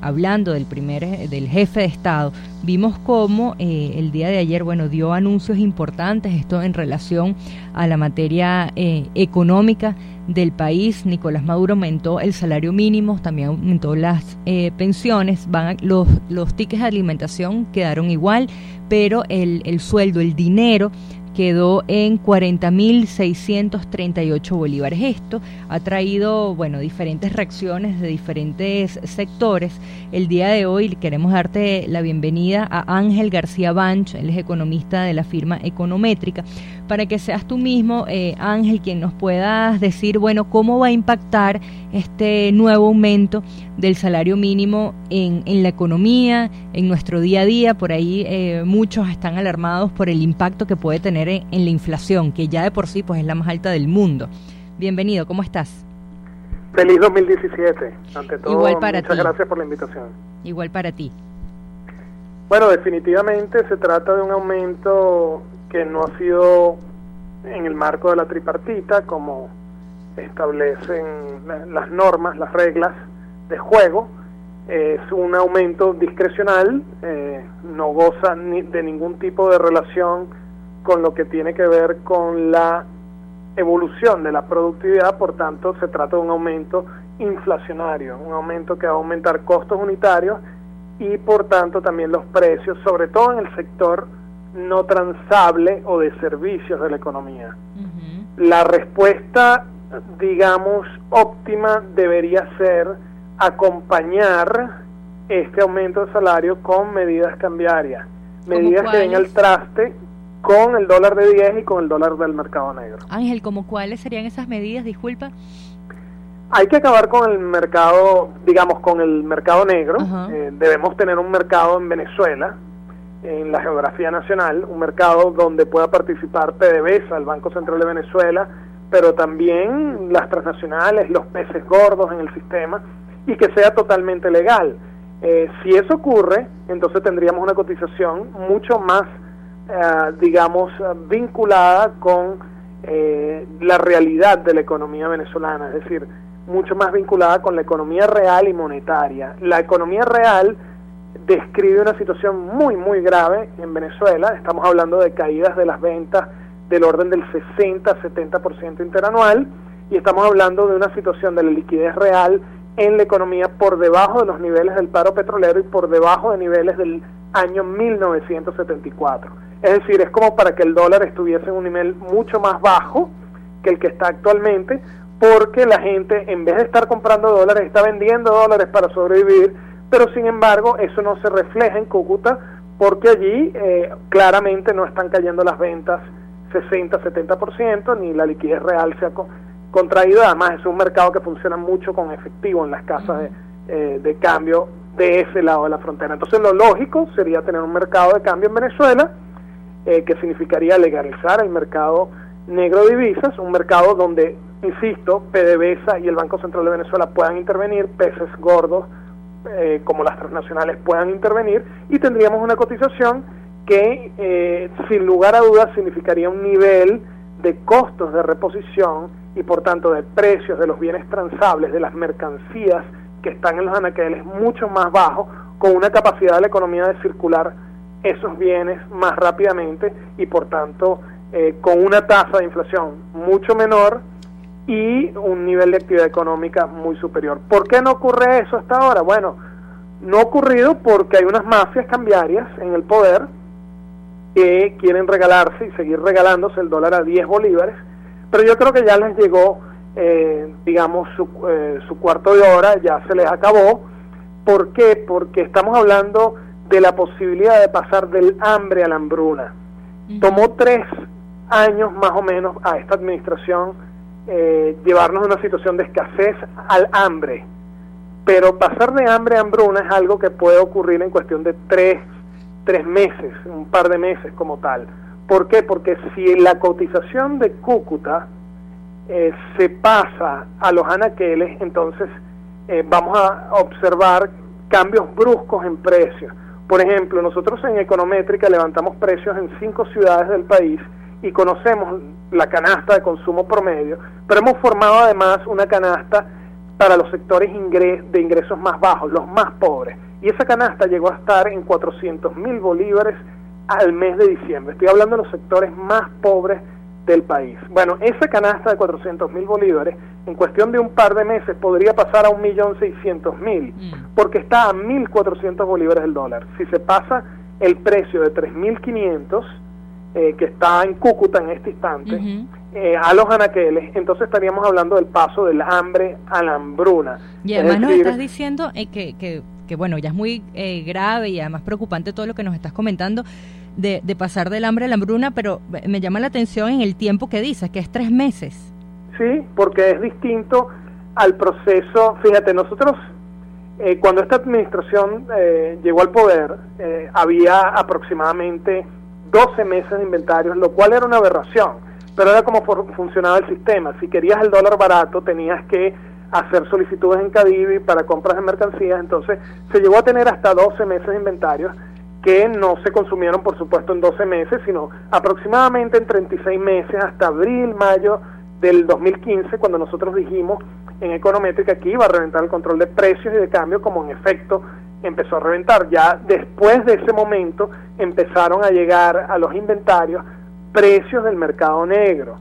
hablando del jefe de Estado, vimos cómo el día de ayer, dio anuncios importantes, esto en relación a la materia económica del país. Nicolás Maduro aumentó el salario mínimo, también aumentó las pensiones, los tickets de alimentación quedaron igual, pero el sueldo, el dinero, quedó en 40.638 bolívares. Esto ha traído, diferentes reacciones de diferentes sectores. El día de hoy queremos darte la bienvenida a Ángel García Banch, él es economista de la firma Econométrica, para que seas tú mismo, Ángel, quien nos puedas decir, cómo va a impactar este nuevo aumento del salario mínimo en la economía, en nuestro día a día. Por ahí muchos están alarmados por el impacto que puede tener en la inflación, que ya de por sí es la más alta del mundo. Bienvenido, ¿cómo estás? Feliz 2017. Ante todo, igual para muchas ti. Gracias por la invitación. Igual para ti. Bueno, definitivamente se trata de un aumento que no ha sido en el marco de la tripartita, como establecen las normas, las reglas de juego. Es un aumento discrecional, no goza de ningún tipo de relación con lo que tiene que ver con la evolución de la productividad. Por tanto, se trata de un aumento inflacionario, un aumento que va a aumentar costos unitarios y por tanto también los precios, sobre todo en el sector no transable o de servicios de la economía. La respuesta, digamos, óptima debería ser acompañar este aumento de salario con medidas cambiarias, medidas que den al traste con el dólar de 10 y con el dólar del mercado negro. Ángel, ¿cómo cuáles serían esas medidas? Disculpa. Hay que acabar con el mercado, digamos, con el mercado negro. Debemos tener un mercado en Venezuela, en la geografía nacional, un mercado donde pueda participar PDVSA, el Banco Central de Venezuela, pero también las transnacionales, los peces gordos en el sistema, y que sea totalmente legal. Si eso ocurre, entonces tendríamos una cotización mucho más, digamos, vinculada con la realidad de la economía venezolana, es decir, mucho más vinculada con la economía real y monetaria. La economía real describe una situación muy, muy grave en Venezuela. Estamos hablando de caídas de las ventas del orden del 60-70% interanual, y estamos hablando de una situación de la liquidez real en la economía por debajo de los niveles del paro petrolero y por debajo de niveles del año 1974. Es decir, es como para que el dólar estuviese en un nivel mucho más bajo que el que está actualmente, porque la gente, en vez de estar comprando dólares, está vendiendo dólares para sobrevivir, pero sin embargo eso no se refleja en Cúcuta, porque allí claramente no están cayendo las ventas 60-70%, ni la liquidez real se ha contraído. Además es un mercado que funciona mucho con efectivo en las casas de cambio de ese lado de la frontera. Entonces lo lógico sería tener un mercado de cambio en Venezuela, que significaría legalizar el mercado negro de divisas, un mercado donde, insisto, PDVSA y el Banco Central de Venezuela puedan intervenir, peces gordos como las transnacionales puedan intervenir, y tendríamos una cotización que sin lugar a dudas significaría un nivel de costos de reposición y por tanto de precios de los bienes transables, de las mercancías que están en los anaqueles mucho más bajo, con una capacidad de la economía de circular esos bienes más rápidamente y por tanto con una tasa de inflación mucho menor y un nivel de actividad económica muy superior. ¿Por qué no ocurre eso hasta ahora? Bueno, no ha ocurrido porque hay unas mafias cambiarias en el poder que quieren regalarse y seguir regalándose el dólar a 10 bolívares, pero yo creo que ya les llegó, digamos, su cuarto de hora, ya se les acabó. ¿Por qué? Porque estamos hablando de la posibilidad de pasar del hambre a la hambruna. Tomó 3 años más o menos a esta administración llevarnos a una situación de escasez al hambre, pero pasar de hambre a hambruna es algo que puede ocurrir en cuestión de 3 meses, un par de meses como tal. ¿Por qué? Porque si la cotización de Cúcuta se pasa a los anaqueles, entonces vamos a observar cambios bruscos en precios. Por ejemplo, nosotros en Econométrica levantamos precios en 5 ciudades del país y conocemos la canasta de consumo promedio, pero hemos formado además una canasta para los sectores de ingresos más bajos, los más pobres. Y esa canasta llegó a estar en 400.000 bolívares al mes de diciembre. Estoy hablando de los sectores más pobres del país. Bueno, esa canasta de 400.000 bolívares, en cuestión de un par de meses, podría pasar a 1.600.000, porque está a 1.400 bolívares el dólar. Si se pasa el precio de 3.500, que está en Cúcuta en este instante, a los anaqueles, entonces estaríamos hablando del paso del hambre a la hambruna. Y además nos estás diciendo que bueno, ya es muy grave y además preocupante todo lo que nos estás comentando, de pasar del hambre a la hambruna, pero me llama la atención en el tiempo que dices, que es 3 meses. Sí, porque es distinto al proceso. Fíjate, nosotros, cuando esta administración llegó al poder, había aproximadamente 12 meses de inventarios, lo cual era una aberración, pero era como funcionaba el sistema. Si querías el dólar barato, tenías que hacer solicitudes en Cadivi para compras de mercancías, entonces se llegó a tener hasta 12 meses de inventarios, que no se consumieron, por supuesto, en 12 meses, sino aproximadamente en 36 meses, hasta abril, mayo del 2015, cuando nosotros dijimos en Econométrica que iba a reventar el control de precios y de cambio, como en efecto empezó a reventar. Ya después de ese momento empezaron a llegar a los inventarios precios del mercado negro.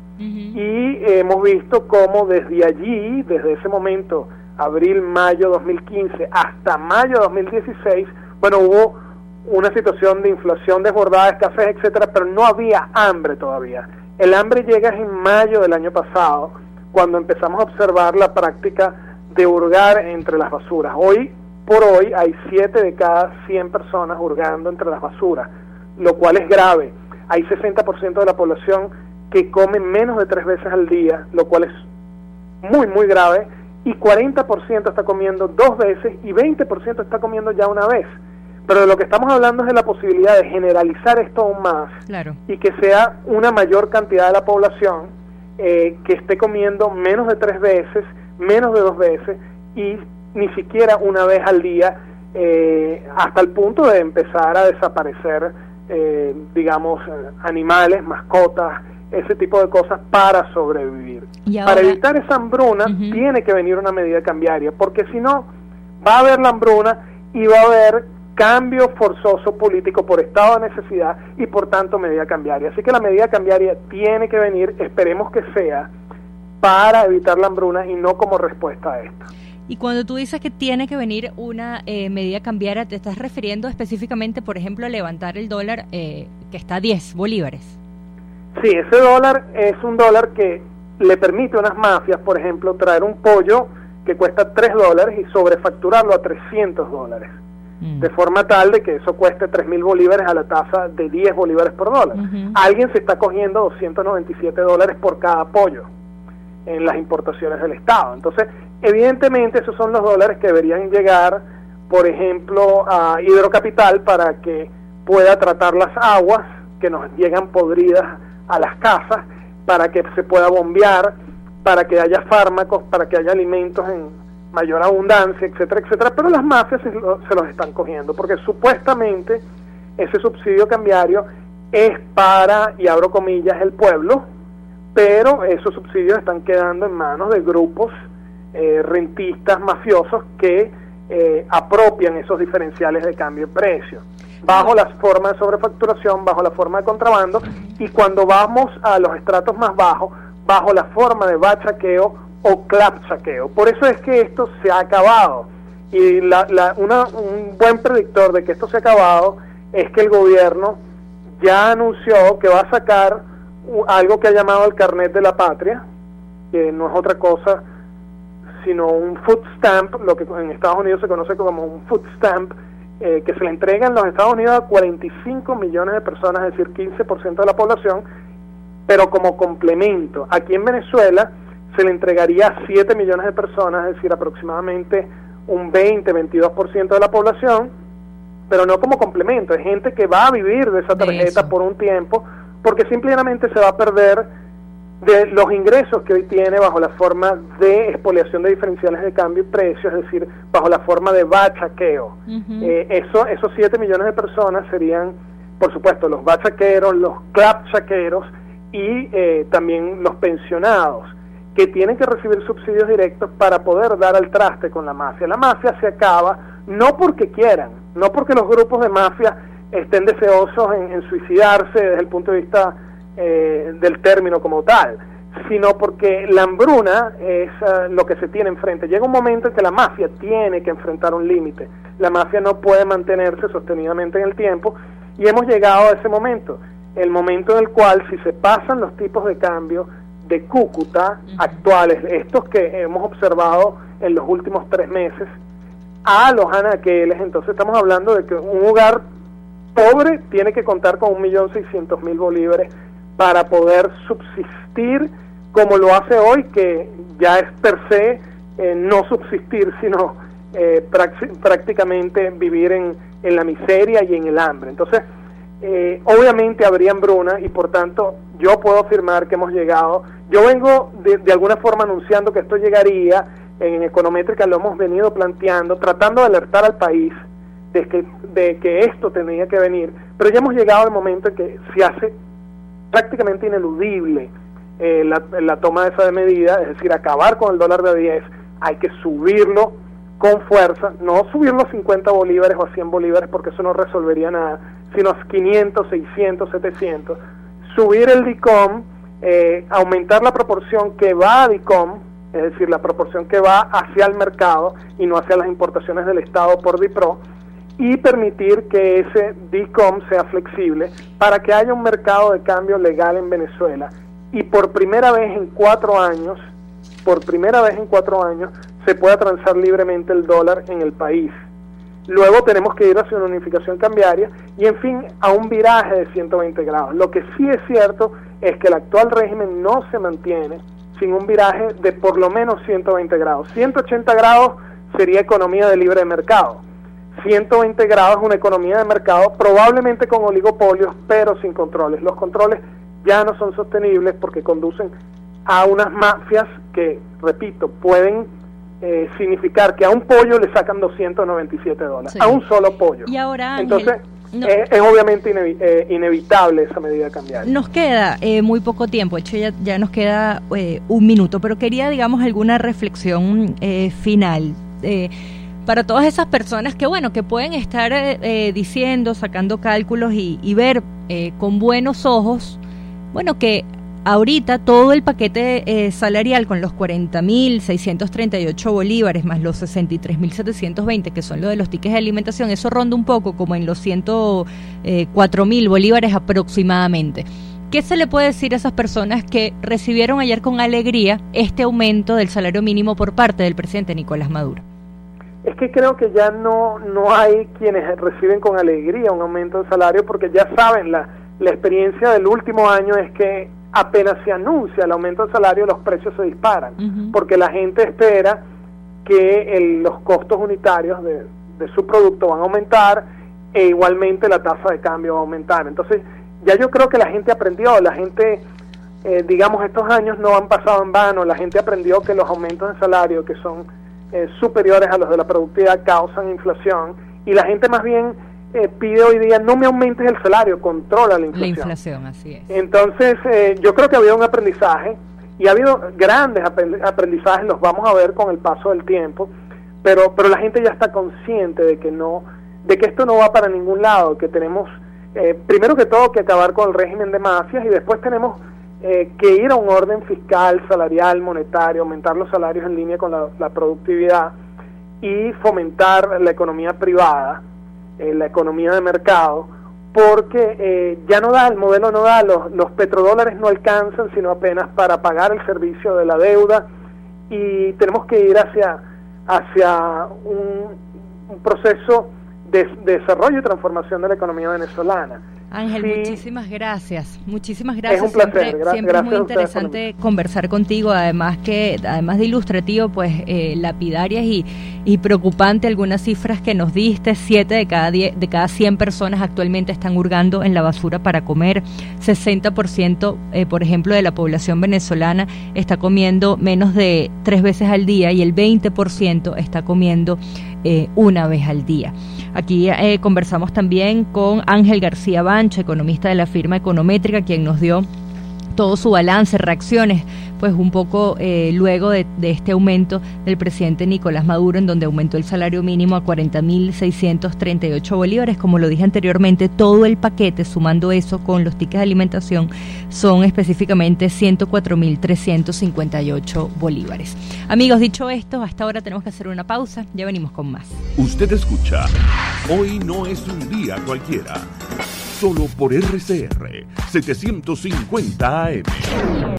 Y hemos visto cómo desde allí, desde ese momento, abril, mayo 2015, hasta mayo 2016, bueno, hubo una situación de inflación desbordada, escasez, etcétera, pero no había hambre todavía. El hambre llega en mayo del año pasado, cuando empezamos a observar la práctica de hurgar entre las basuras. Hoy por hoy hay 7 de cada 100 personas hurgando entre las basuras, lo cual es grave. Hay 60% de la población que come menos de 3 veces al día, lo cual es muy, muy grave, y 40% está comiendo 2 veces y 20% está comiendo ya una vez. Pero de lo que estamos hablando es de la posibilidad de generalizar esto aún más, claro, y que sea una mayor cantidad de la población que esté comiendo menos de 3 veces, menos de 2 veces, y ni siquiera una vez al día, hasta el punto de empezar a desaparecer, digamos, animales, mascotas, ese tipo de cosas para sobrevivir. Para evitar esa hambruna tiene que venir una medida cambiaria, porque si no, va a haber la hambruna y va a haber cambio forzoso político por estado de necesidad y por tanto medida cambiaria. Así que la medida cambiaria tiene que venir, esperemos que sea para evitar la hambruna y no como respuesta a esto. Y cuando tú dices que tiene que venir una medida cambiaria, ¿te estás refiriendo específicamente, por ejemplo, a levantar el dólar que está a 10 bolívares? Sí, ese dólar es un dólar que le permite a unas mafias, por ejemplo, traer un pollo que cuesta $3 y sobrefacturarlo a $300, de forma tal de que eso cueste 3.000 bolívares a la tasa de 10 bolívares por dólar. Alguien se está cogiendo $297 por cada pollo en las importaciones del Estado. Entonces, evidentemente esos son los dólares que deberían llegar, por ejemplo, a Hidrocapital para que pueda tratar las aguas que nos llegan podridas a las casas, para que se pueda bombear, para que haya fármacos, para que haya alimentos en mayor abundancia, etcétera, etcétera. Pero las mafias se los están cogiendo, porque supuestamente ese subsidio cambiario es para, y abro comillas, el pueblo, pero esos subsidios están quedando en manos de grupos rentistas mafiosos que apropian esos diferenciales de cambio de precio, bajo la forma de sobrefacturación, bajo la forma de contrabando, y cuando vamos a los estratos más bajos, bajo la forma de bachaqueo o clapchaqueo. Por eso es que esto se ha acabado, y un buen predictor de que esto se ha acabado es que el gobierno ya anunció que va a sacar algo que ha llamado el carnet de la patria, que no es otra cosa sino un food stamp, lo que en Estados Unidos se conoce como un food stamp, que se le entrega en los Estados Unidos a 45 millones de personas, es decir, 15% de la población, pero como complemento. Aquí en Venezuela se le entregaría a 7 millones de personas, es decir, aproximadamente un 20-22% de la población, pero no como complemento, es gente que va a vivir de esa tarjeta por un tiempo, porque simplemente se va a perder de los ingresos que hoy tiene bajo la forma de expoliación de diferenciales de cambio y precio, es decir, bajo la forma de bachaqueo. Esos 7 millones de personas serían, por supuesto, los bachaqueros, los clapchaqueros y también los pensionados. que tienen que recibir subsidios directos para poder dar al traste con la mafia. La mafia se acaba no porque quieran, no porque los grupos de mafia estén deseosos en suicidarse desde el punto de vista del término como tal, sino porque la hambruna es lo que se tiene enfrente. Llega un momento en que la mafia tiene que enfrentar un límite. La mafia no puede mantenerse sostenidamente en el tiempo y hemos llegado a ese momento, el momento en el cual si se pasan los tipos de cambio de Cúcuta actuales, estos que hemos observado en los últimos 3 meses, a los anaqueles, entonces estamos hablando de que un hogar pobre tiene que contar con 1.600.000 bolívares para poder subsistir como lo hace hoy, que ya es per se no subsistir, sino prácticamente vivir en la miseria y en el hambre. Entonces, obviamente habría hambruna y por tanto yo puedo afirmar que hemos llegado. Yo vengo de alguna forma anunciando que esto llegaría. En Econométrica lo hemos venido planteando, tratando de alertar al país de que esto tenía que venir, pero ya hemos llegado al momento en que se hace prácticamente ineludible la toma de esa medida, es decir, acabar con el dólar de 10, hay que subirlo con fuerza, no subirlo a 50 bolívares o a 100 bolívares porque eso no resolvería nada, sino a 500, 600, 700, subir el DICOM, aumentar la proporción que va a DICOM, es decir, la proporción que va hacia el mercado y no hacia las importaciones del Estado por DIPRO, y permitir que ese DICOM sea flexible para que haya un mercado de cambio legal en Venezuela y por primera vez en 4 años, se pueda transar libremente el dólar en el país. Luego tenemos que ir hacia una unificación cambiaria y, en fin, a un viraje de 120 grados. Lo que sí es cierto es que el actual régimen no se mantiene sin un viraje de por lo menos 120 grados. 180 grados sería economía de libre mercado. 120 grados es una economía de mercado probablemente con oligopolios, pero sin controles. Los controles ya no son sostenibles porque conducen a unas mafias que, repito, pueden significar que a un pollo le sacan $297, sí, a un solo pollo. Y ahora, Ángel, entonces, es obviamente inevitable esa medida cambiaria. Nos queda muy poco tiempo, de hecho ya nos queda 1 minuto, pero quería, digamos, alguna reflexión final para todas esas personas que, bueno, que pueden estar diciendo, sacando cálculos y ver con buenos ojos, bueno, que ahorita todo el paquete salarial con los 40.638 bolívares más los 63.720 que son lo de los tickets de alimentación, eso ronda un poco como en los 104.000 bolívares aproximadamente. ¿Qué se le puede decir a esas personas que recibieron ayer con alegría este aumento del salario mínimo por parte del presidente Nicolás Maduro? Es que creo que ya no hay quienes reciben con alegría un aumento del salario porque ya saben, la experiencia del último año es que apenas se anuncia el aumento del salario, los precios se disparan, porque la gente espera que los costos unitarios de su producto van a aumentar e igualmente la tasa de cambio va a aumentar. Entonces, ya yo creo que la gente aprendió, la gente, digamos, estos años no han pasado en vano, la gente aprendió que los aumentos de salario que son superiores a los de la productividad causan inflación y la gente más bien pide hoy día, no me aumentes el salario, controla la inflación. La inflación, así es. Entonces, yo creo que ha habido un aprendizaje, y ha habido grandes aprendizajes, los vamos a ver con el paso del tiempo, pero la gente ya está consciente de que esto no va para ningún lado, que tenemos, primero que todo, que acabar con el régimen de mafias, y después tenemos que ir a un orden fiscal, salarial, monetario, aumentar los salarios en línea con la productividad, y fomentar la economía privada, la economía de mercado, porque ya no da, el modelo no da, los petrodólares no alcanzan sino apenas para pagar el servicio de la deuda, y tenemos que ir hacia un proceso de desarrollo y transformación de la economía venezolana. Ángel, sí, muchísimas gracias. Es un placer. Siempre es muy interesante conversar contigo, además de ilustrativo, pues lapidarias y preocupante algunas cifras que nos diste. 7 de cada 100 personas actualmente están hurgando en la basura para comer. 60%, por ejemplo, de la población venezolana está comiendo menos de 3 veces al día y el 20% está comiendo una vez al día. Aquí conversamos también con Ángel García Bancho, economista de la firma Econométrica, quien nos dio todo su balance, reacciones, pues un poco luego de este aumento del presidente Nicolás Maduro, en donde aumentó el salario mínimo a 40.638 bolívares. Como lo dije anteriormente, todo el paquete, sumando eso con los tickets de alimentación, son específicamente 104.358 bolívares. Amigos, dicho esto, hasta ahora tenemos que hacer una pausa, ya venimos con más. Usted escucha Hoy no es un día cualquiera, solo por RCR 750 AM.